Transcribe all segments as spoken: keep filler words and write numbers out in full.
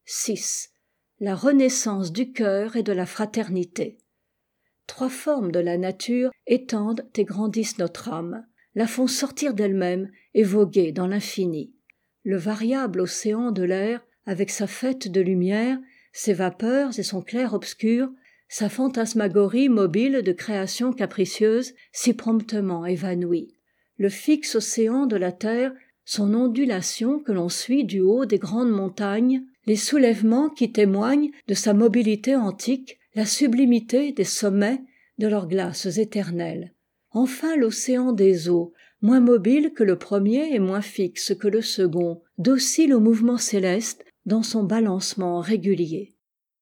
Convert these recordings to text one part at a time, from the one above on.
six. La renaissance du cœur et de la fraternité. Trois formes de la nature étendent et grandissent notre âme, la font sortir d'elle-même et voguer dans l'infini. Le variable océan de l'air, avec sa fête de lumière, ses vapeurs et son clair-obscur, sa fantasmagorie mobile de créations capricieuses, si promptement évanouie. Le fixe océan de la terre, son ondulation que l'on suit du haut des grandes montagnes, les soulèvements qui témoignent de sa mobilité antique, la sublimité des sommets de leurs glaces éternelles. Enfin l'océan des eaux, moins mobile que le premier et moins fixe que le second, docile au mouvement céleste dans son balancement régulier.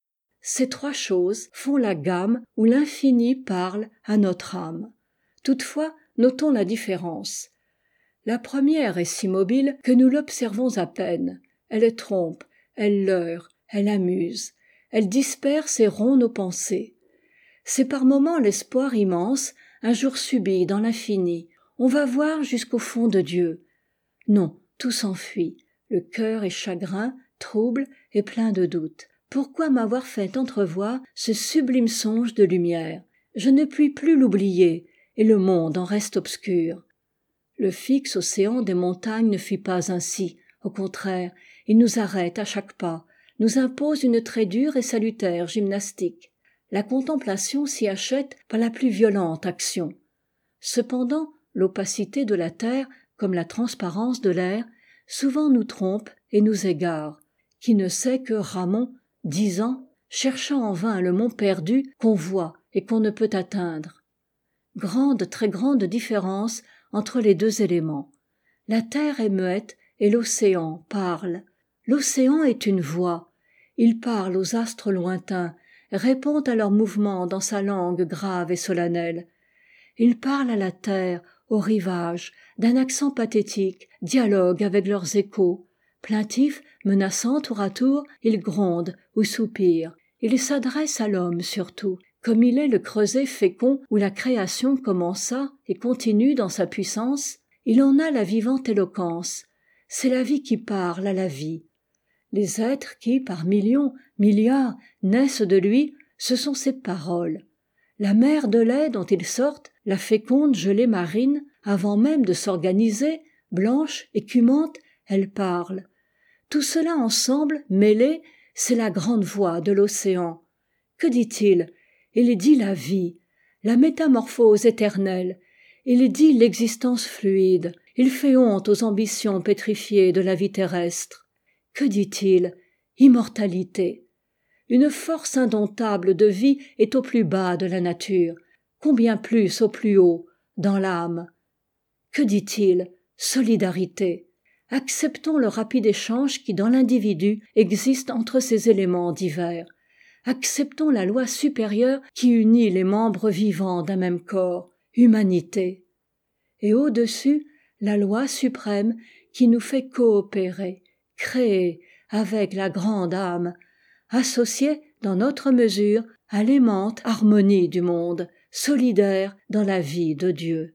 Ces trois choses font la gamme où l'infini parle à notre âme. Toutefois, notons la différence. La première est si mobile que nous l'observons à peine. Elle trompe, elle leurre, elle amuse, elle disperse et rompt nos pensées. C'est par moments l'espoir immense, un jour subit dans l'infini. On va voir jusqu'au fond de Dieu. Non, tout s'enfuit. Le cœur est chagrin, trouble et plein de doutes. Pourquoi m'avoir fait entrevoir ce sublime songe de lumière? Je ne puis plus l'oublier, et le monde en reste obscur. Le fixe océan des montagnes ne fit pas ainsi. Au contraire, il nous arrête à chaque pas, nous impose une très dure et salutaire gymnastique. La contemplation s'y achète par la plus violente action. Cependant, l'opacité de la terre, comme la transparence de l'air, souvent nous trompe et nous égare. Qui ne sait que Ramon, disant, cherchant en vain le mont perdu qu'on voit et qu'on ne peut atteindre. Grande, très grande différence entre les deux éléments. La terre est muette et l'océan parle. L'océan est une voix. Il parle aux astres lointains, répond à leurs mouvements dans sa langue grave et solennelle. Il parle à la terre, aux rivages, d'un accent pathétique, dialogue avec leurs échos. Plaintif, menaçant tour à tour, il gronde ou soupire. Il s'adresse à l'homme surtout, comme il est le creuset fécond où la création commença et continue dans sa puissance. Il en a la vivante éloquence. C'est la vie qui parle à la vie. Les êtres qui, par millions, milliards, naissent de lui, ce sont ses paroles. La mer de lait dont ils sortent, la féconde gelée marine, avant même de s'organiser, blanche, écumante, elle parle. Tout cela ensemble, mêlé, c'est la grande voix de l'océan. Que dit-il? Il dit la vie, la métamorphose éternelle. Il dit l'existence fluide. Il fait honte aux ambitions pétrifiées de la vie terrestre. Que dit-il? Immortalité. Une force indomptable de vie est au plus bas de la nature, combien plus au plus haut, dans l'âme. Que dit-il? Solidarité. Acceptons le rapide échange qui dans l'individu existe entre ces éléments divers. Acceptons la loi supérieure qui unit les membres vivants d'un même corps, humanité. Et au-dessus, la loi suprême qui nous fait coopérer, créer avec la grande âme, associée dans notre mesure à l'aimante harmonie du monde, solidaire dans la vie de Dieu.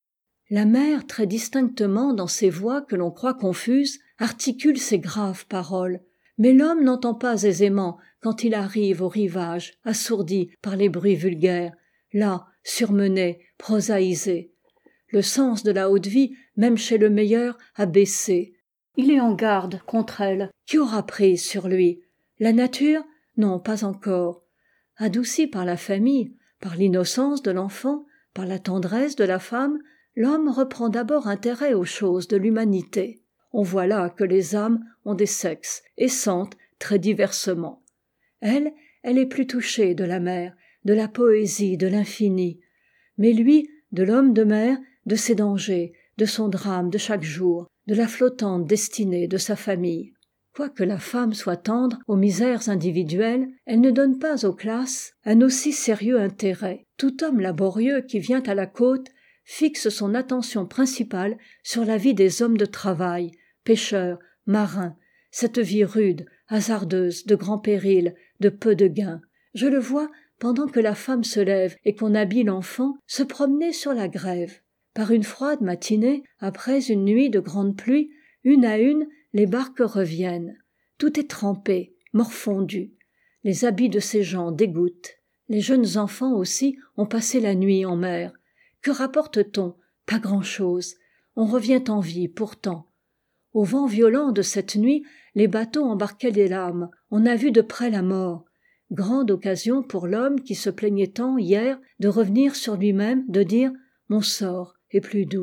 La mer, très distinctement dans ses voix que l'on croit confuses, articule ces graves paroles, mais l'homme n'entend pas aisément quand il arrive au rivage, assourdi par les bruits vulgaires, là, surmené, prosaïsé. Le sens de la haute vie, même chez le meilleur, a baissé. Il est en garde contre elle. Qui aura prise sur lui? La nature? Non, pas encore. Adouci par la famille, par l'innocence de l'enfant, par la tendresse de la femme, l'homme reprend d'abord intérêt aux choses de l'humanité. On voit là que les âmes ont des sexes et sentent très diversement. Elle, elle est plus touchée de la mer, de la poésie de l'infini. Mais lui, de l'homme de mer, de ses dangers, de son drame de chaque jour, de la flottante destinée de sa famille. Quoique la femme soit tendre aux misères individuelles, elle ne donne pas aux classes un aussi sérieux intérêt. Tout homme laborieux qui vient à la côte fixe son attention principale sur la vie des hommes de travail, pêcheurs, marins, cette vie rude, hasardeuse, de grands périls, de peu de gains. Je le vois, pendant que la femme se lève et qu'on habille l'enfant, se promener sur la grève. Par une froide matinée, après une nuit de grande pluie, une à une, les barques reviennent. Tout est trempé, morfondu. Les habits de ces gens dégoûtent. Les jeunes enfants aussi ont passé la nuit en mer. Que rapporte-t-on? Pas grand-chose. On revient en vie, pourtant. Au vent violent de cette nuit, les bateaux embarquaient des lames. On a vu de près la mort. Grande occasion pour l'homme qui se plaignait tant, hier, de revenir sur lui-même, de dire « Mon sort est plus doux ».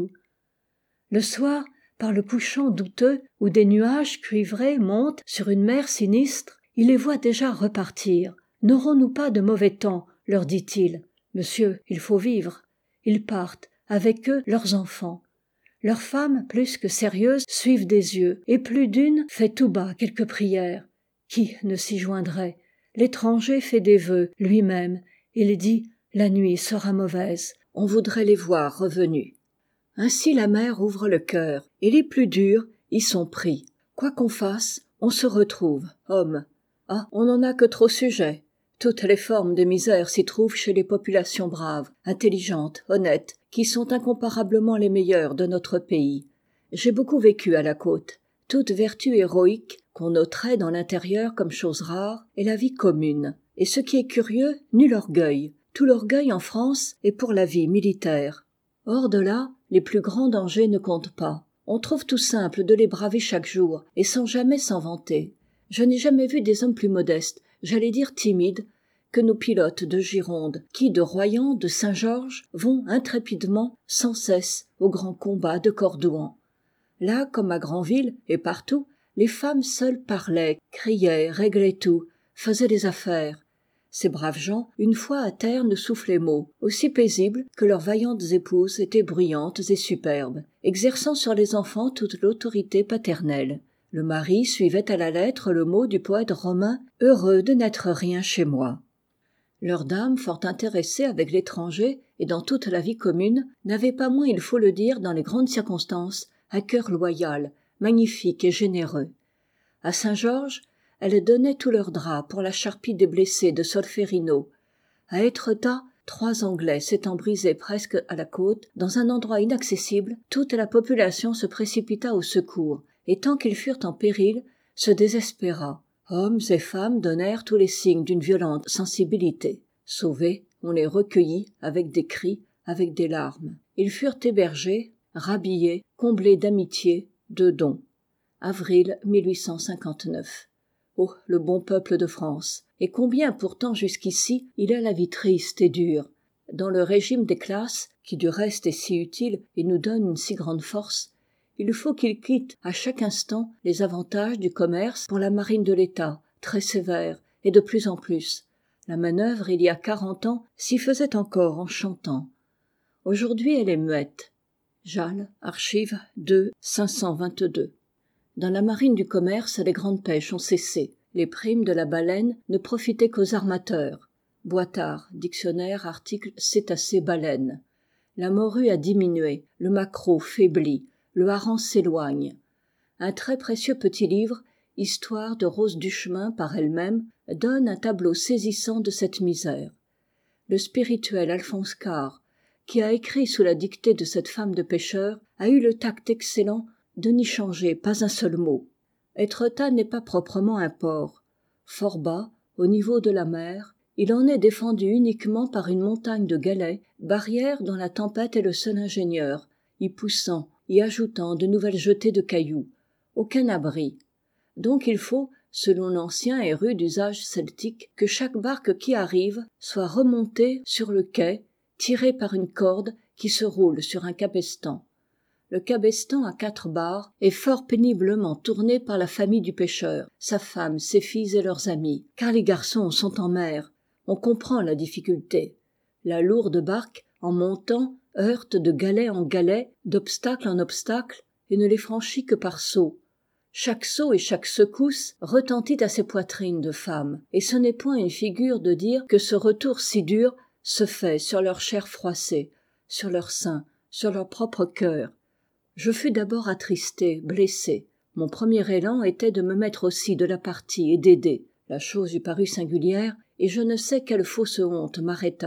Le soir, par le couchant douteux, où des nuages cuivrés montent sur une mer sinistre, il les voit déjà repartir. N'aurons-nous pas de mauvais temps, leur dit-il. Monsieur, il faut vivre. Ils partent, avec eux leurs enfants. Leurs femmes, plus que sérieuses, suivent des yeux, et plus d'une fait tout bas quelques prières. Qui ne s'y joindrait? L'étranger fait des vœux, lui-même. Il dit, la nuit sera mauvaise, on voudrait les voir revenus. Ainsi la mer ouvre le cœur, et les plus durs y sont pris. Quoi qu'on fasse, on se retrouve, hommes. Ah, on n'en a que trop sujet. Toutes les formes de misère s'y trouvent chez les populations braves, intelligentes, honnêtes, qui sont incomparablement les meilleures de notre pays. J'ai beaucoup vécu à la côte. Toute vertu héroïque, qu'on noterait dans l'intérieur comme chose rare, est la vie commune. Et ce qui est curieux, nul orgueil. Tout l'orgueil en France est pour la vie militaire. Hors de là, les plus grands dangers ne comptent pas. On trouve tout simple de les braver chaque jour, et sans jamais s'en vanter. Je n'ai jamais vu des hommes plus modestes, j'allais dire timides, que nos pilotes de Gironde, qui, de Royan, de Saint-Georges, vont intrépidement, sans cesse, au grand combat de Cordouan. Là, comme à Granville, et partout, les femmes seules parlaient, criaient, réglaient tout, faisaient des affaires. Ces braves gens, une fois à terre, ne soufflaient mot, aussi paisibles que leurs vaillantes épouses étaient bruyantes et superbes, exerçant sur les enfants toute l'autorité paternelle. Le mari suivait à la lettre le mot du poète romain « Heureux de n'être rien chez moi ». Leurs dames, fort intéressées avec l'étranger et dans toute la vie commune, n'avaient pas moins, il faut le dire, dans les grandes circonstances, un cœur loyal, magnifique et généreux. À Saint-Georges, elles donnaient tout leur drap pour la charpie des blessés de Solferino. À Étretat, trois Anglais s'étant brisés presque à la côte, dans un endroit inaccessible, toute la population se précipita au secours, et tant qu'ils furent en péril, se désespéra. Hommes et femmes donnèrent tous les signes d'une violente sensibilité. Sauvés, on les recueillit avec des cris, avec des larmes. Ils furent hébergés, rhabillés, comblés d'amitié, de dons. Avril mille huit cent cinquante-neuf. Oh, le bon peuple de France! Et combien pourtant jusqu'ici il a la vie triste et dure. Dans le régime des classes, qui du reste est si utile et nous donne une si grande force, il faut qu'il quitte à chaque instant les avantages du commerce pour la marine de l'État, très sévère, et de plus en plus. La manœuvre, il y a quarante ans, s'y faisait encore en chantant. Aujourd'hui, elle est muette. Jalles, archive deux cinq cent vingt-deux. Dans la marine du commerce, les grandes pêches ont cessé. Les primes de la baleine ne profitaient qu'aux armateurs. Boitard, dictionnaire, article cétacé-baleine. La morue a diminué, le maquereau faiblit, le hareng s'éloigne. Un très précieux petit livre, Histoire de Rose Duchemin par elle-même, donne un tableau saisissant de cette misère. Le spirituel Alphonse Karr, qui a écrit sous la dictée de cette femme de pêcheur, a eu le tact excellent de n'y changer pas un seul mot. Étretat n'est pas proprement un port. Fort bas, au niveau de la mer, il en est défendu uniquement par une montagne de galets, barrière dont la tempête est le seul ingénieur, y poussant, y ajoutant de nouvelles jetées de cailloux. Aucun abri. Donc il faut, selon l'ancien et rude usage celtique, que chaque barque qui arrive soit remontée sur le quai, tirée par une corde qui se roule sur un cabestan. Le cabestan à quatre barres est fort péniblement tourné par la famille du pêcheur, sa femme, ses filles et leurs amis, car les garçons sont en mer. On comprend la difficulté. La lourde barque, en montant, heurte de galet en galet, d'obstacle en obstacle, et ne les franchit que par sauts. Chaque saut et chaque secousse retentit à ses poitrines de femmes, et ce n'est point une figure de dire que ce retour si dur se fait sur leur chair froissée, sur leur sein, sur leur propre cœur. Je fus d'abord attristé, blessé. Mon premier élan était de me mettre aussi de la partie et d'aider. La chose eût paru singulière, et je ne sais quelle fausse honte m'arrêta.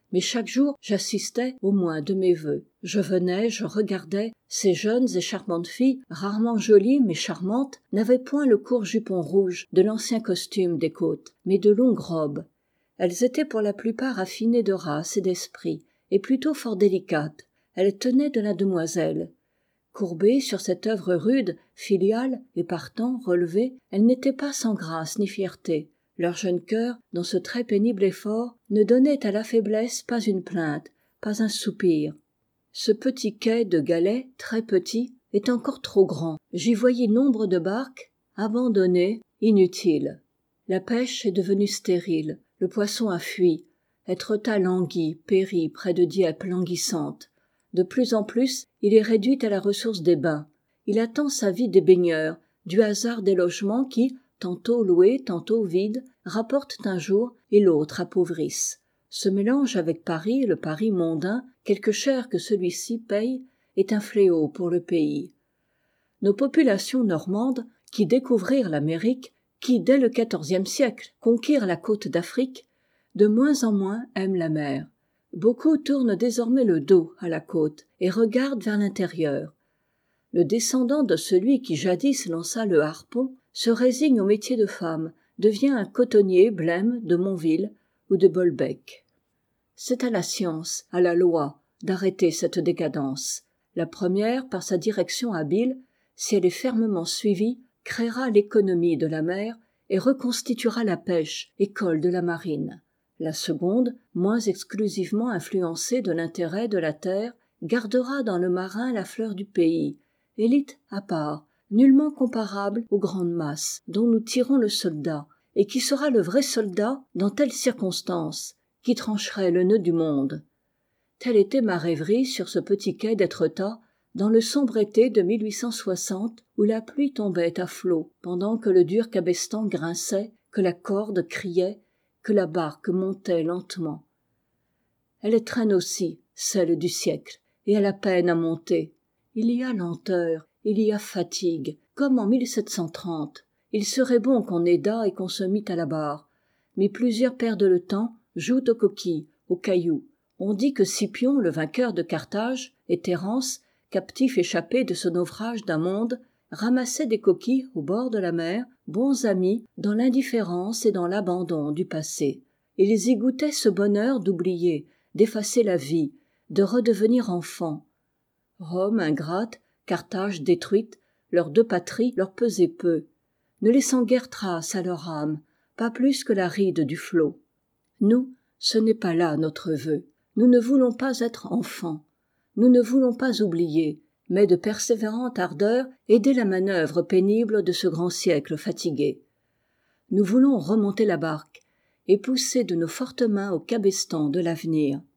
Mais chaque jour j'assistais au moins de mes vœux. Je venais, je regardais, ces jeunes et charmantes filles, rarement jolies mais charmantes, n'avaient point le court jupon rouge de l'ancien costume des côtes, mais de longues robes. Elles étaient pour la plupart affinées de race et d'esprit, et plutôt fort délicates. Elles tenaient de la demoiselle. Courbées sur cette œuvre rude, filiale, et partant, relevées, elles n'étaient pas sans grâce ni fierté. Leur jeune cœur, dans ce très pénible effort, ne donnait à la faiblesse pas une plainte, pas un soupir. Ce petit quai de galets, très petit, est encore trop grand. J'y voyais nombre de barques, abandonnées, inutiles. La pêche est devenue stérile, le poisson a fui, Étretat languit, périt près de Dieppe languissante. De plus en plus, il est réduit à la ressource des bains. Il attend sa vie des baigneurs, du hasard des logements qui, tantôt loués, tantôt vides, rapportent un jour et l'autre appauvrissent. Ce mélange avec Paris, le Paris mondain, quelque cher que celui-ci paye, est un fléau pour le pays. Nos populations normandes, qui découvrirent l'Amérique, qui, dès le quatorzième siècle, conquirent la côte d'Afrique, de moins en moins aiment la mer. Beaucoup tournent désormais le dos à la côte et regardent vers l'intérieur. Le descendant de celui qui jadis lança le harpon se résigne au métier de femme, devient un cotonnier blême de Montville ou de Bolbec. C'est à la science, à la loi, d'arrêter cette décadence. La première, par sa direction habile, si elle est fermement suivie, créera l'économie de la mer et reconstituera la pêche, école de la marine. La seconde, moins exclusivement influencée de l'intérêt de la terre, gardera dans le marin la fleur du pays, élite à part, nullement comparable aux grandes masses dont nous tirons le soldat, et qui sera le vrai soldat dans telle circonstance, qui trancherait le nœud du monde. Telle était ma rêverie sur ce petit quai d'Étretat, dans le sombre été de mille huit cent soixante, où la pluie tombait à flots, pendant que le dur cabestan grinçait, que la corde criait, que la barque montait lentement. Elle traîne aussi, celle du siècle, et elle a peine à monter. Il y a lenteur, il y a fatigue, comme en mille sept cent trente. Il serait bon qu'on aidât et qu'on se mît à la barre. Mais plusieurs perdent le temps, jouent aux coquilles, aux cailloux. On dit que Scipion, le vainqueur de Carthage, et Terence, captif échappé de ce naufrage d'un monde, ramassaient des coquilles au bord de la mer, bons amis, dans l'indifférence et dans l'abandon du passé. Ils y goûtaient ce bonheur d'oublier, d'effacer la vie, de redevenir enfants. Rome ingrate, Carthage détruite, leurs deux patries leur pesaient peu, ne laissant guère trace à leur âme, pas plus que la ride du flot. Nous, ce n'est pas là notre vœu. Nous ne voulons pas être enfants. Nous ne voulons pas oublier, mais de persévérante ardeur aider la manœuvre pénible de ce grand siècle fatigué. Nous voulons remonter la barque et pousser de nos fortes mains au cabestan de l'avenir.